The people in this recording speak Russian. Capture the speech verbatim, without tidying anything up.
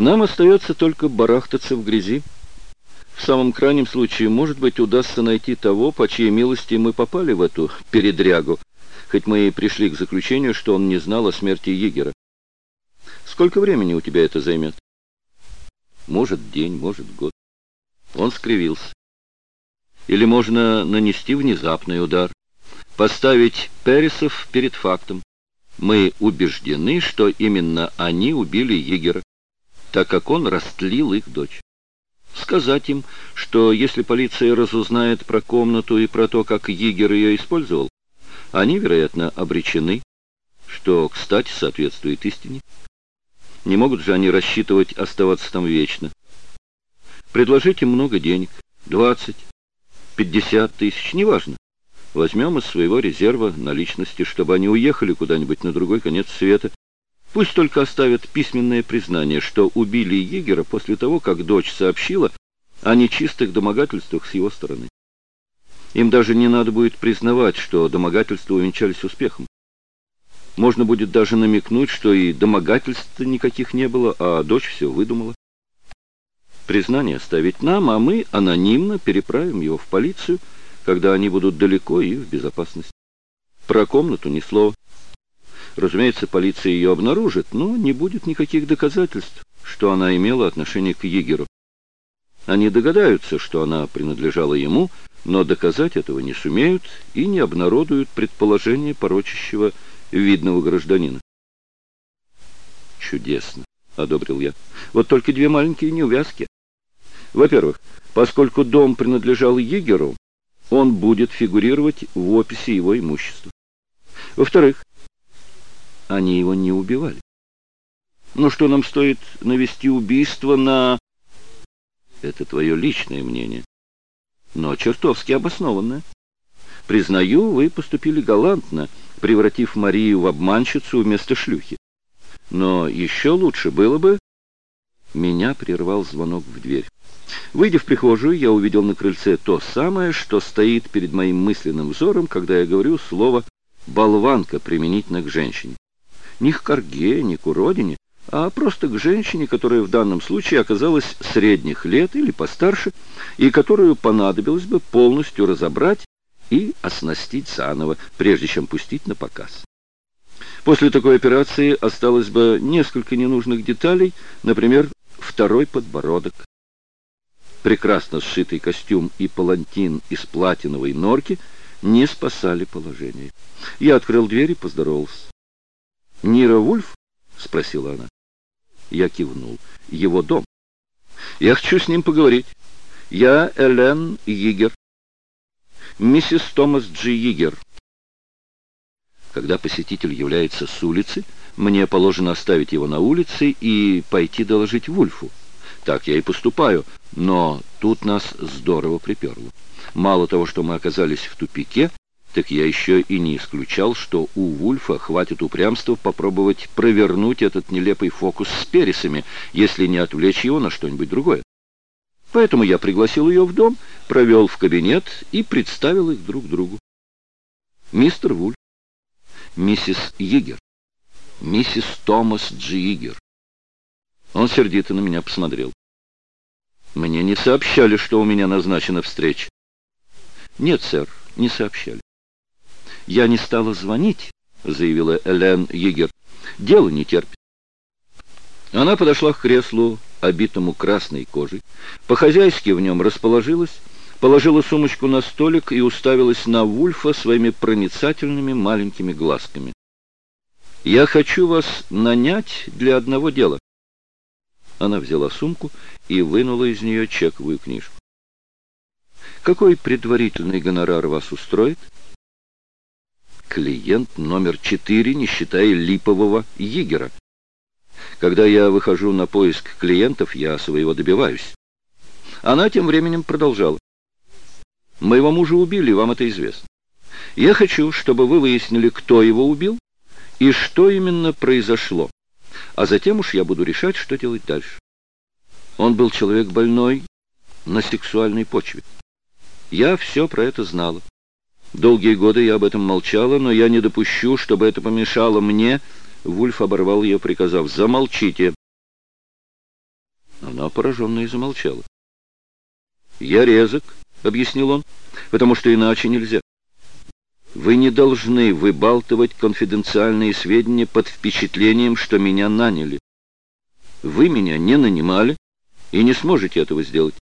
Нам остается только барахтаться в грязи. В самом крайнем случае, может быть, удастся найти того, по чьей милости мы попали в эту передрягу, хоть мы и пришли к заключению, что он не знал о смерти егера. Сколько времени у тебя это займет? Может, день, может, год. Он скривился. Или можно нанести внезапный удар, поставить Пересов перед фактом. Мы убеждены, что именно они убили егера, так как он растлил их дочь. Сказать им, что если полиция разузнает про комнату и про то, как егер ее использовал, они, вероятно, обречены, что, кстати, соответствует истине. Не могут же они рассчитывать оставаться там вечно. Предложите много денег, двадцать, пятьдесят тысяч, неважно. Возьмем из своего резерва наличности, чтобы они уехали куда-нибудь на другой конец света. Пусть только оставят письменное признание, что убили егера после того, как дочь сообщила о нечистых домогательствах с его стороны. Им даже не надо будет признавать, что домогательства увенчались успехом. Можно будет даже намекнуть, что и домогательств никаких не было, а дочь все выдумала. Признание оставить нам, а мы анонимно переправим его в полицию, когда они будут далеко и в безопасности. Про комнату ни слова. Разумеется, полиция ее обнаружит, но не будет никаких доказательств, что она имела отношение к егеру. Они догадаются, что она принадлежала ему, но доказать этого не сумеют и не обнародуют предположение порочащего видного гражданина. «Чудесно», — одобрил я. «Вот только две маленькие неувязки. Во-первых, поскольку дом принадлежал егеру, он будет фигурировать в описи его имущества. Во-вторых, они его не убивали. Ну что нам стоит навести убийство на... Это твое личное мнение, но чертовски обоснованное. Признаю, вы поступили галантно, превратив Марию в обманщицу вместо шлюхи. Но еще лучше было бы... Меня прервал звонок в дверь. Выйдя в прихожую, я увидел на крыльце то самое, что стоит перед моим мысленным взором, когда я говорю слово «болванка» применительно к женщине. Не к корге, не к уродине, а просто к женщине, которая в данном случае оказалась средних лет или постарше, и которую понадобилось бы полностью разобрать и оснастить заново, прежде чем пустить на показ. После такой операции осталось бы несколько ненужных деталей, например, второй подбородок. Прекрасно сшитый костюм и палантин из платиновой норки не спасали положение. Я открыл дверь и поздоровался. «Нира Вульф?» — спросила она. Я кивнул. «Его дом. Я хочу с ним поговорить. Я Элен Йигер. Миссис Томас Джи Йигер». Когда посетитель является с улицы, мне положено оставить его на улице и пойти доложить Вульфу. Так я и поступаю, но тут нас здорово приперло. Мало того, что мы оказались в тупике, так я еще и не исключал, что у Вульфа хватит упрямства попробовать провернуть этот нелепый фокус с Пересами, если не отвлечь его на что-нибудь другое. Поэтому я пригласил ее в дом, провел в кабинет и представил их друг другу. Мистер Вульф, миссис Йигер, миссис Томас Джи Йигер. Он сердито на меня посмотрел. Мне не сообщали, что у меня назначена встреча. Нет, сэр, не сообщали. Я не стала звонить, заявила Элен Йигер. Дело не терпит. Она подошла к креслу, обитому красной кожей, по-хозяйски в нем расположилась, положила сумочку на столик и уставилась на Вульфа своими проницательными маленькими глазками. «Я хочу вас нанять для одного дела». Она взяла сумку и вынула из нее чековую книжку. «Какой предварительный гонорар вас устроит?» «Клиент номер четыре, не считая липового Йигера. Когда я выхожу на поиск клиентов, я своего добиваюсь». Она тем временем продолжала. «Моего мужа убили, вам это известно. Я хочу, чтобы вы выяснили, кто его убил и что именно произошло. А затем уж я буду решать, что делать дальше. Он был человек больной на сексуальной почве. Я все про это знала. Долгие годы я об этом молчала, но я не допущу, чтобы это помешало мне». Вульф оборвал ее, приказав: «Замолчите». Она, пораженная, замолчала. «Я резок», — объяснил он, — «потому что иначе нельзя. Вы не должны выбалтывать конфиденциальные сведения под впечатлением, что меня наняли. Вы меня не нанимали и не сможете этого сделать.